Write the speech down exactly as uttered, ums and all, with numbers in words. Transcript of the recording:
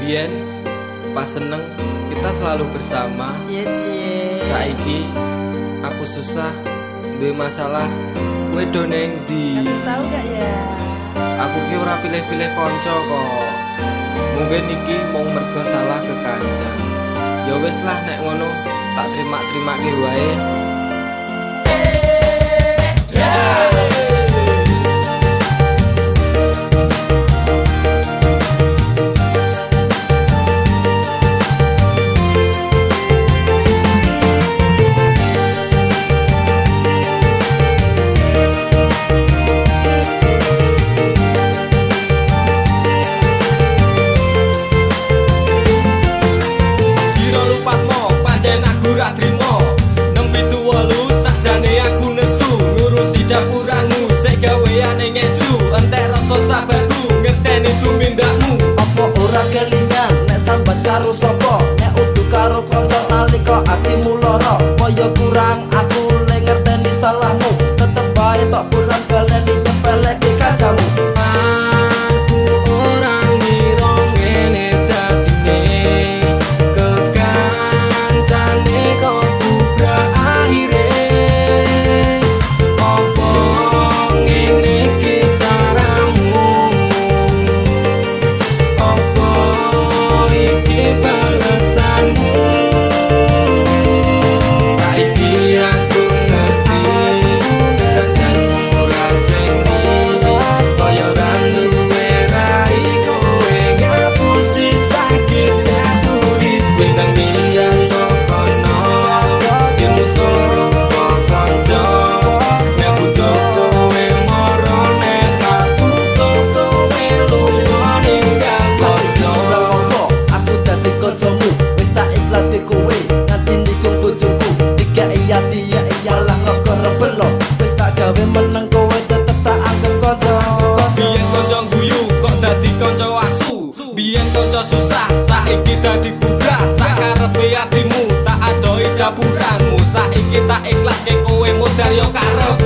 Biyen pas seneng kita selalu bersama. Iya cie. Saiki aku susah, duwe masalah, kowe do ning ndi? Kamu tahu gak ya? Aku ki ora pilih-pilih kanca kok. Mungkin iki mung mergo salah kekancan. Ya wis lah nek ngono, tak terima-terimake wae. Trimo nembe tuwelu sakjane aku nesu ngurusi dapuramu sik gaweane ngeju entek rasa sabarku ngeteni tumindakmu. Apa ora kelingan nek sambat karo sapa nek udu karo kanca nalika atimu lara kaya kurang aku le ngerteni salahmu tetep bae tok bulan baleni nyepeleke kacamu. Iya iyalah kok rebelo wis tak gawe meneng kowe tetep tak anggap kanca. Biyen kanca guyu kok dadi kanca asu. Biyen kanca susah saiki dadi budak. Sakarepe atimu tak adoi dapuranmu. Saiki tak ikhlaske kowe modal yo karep.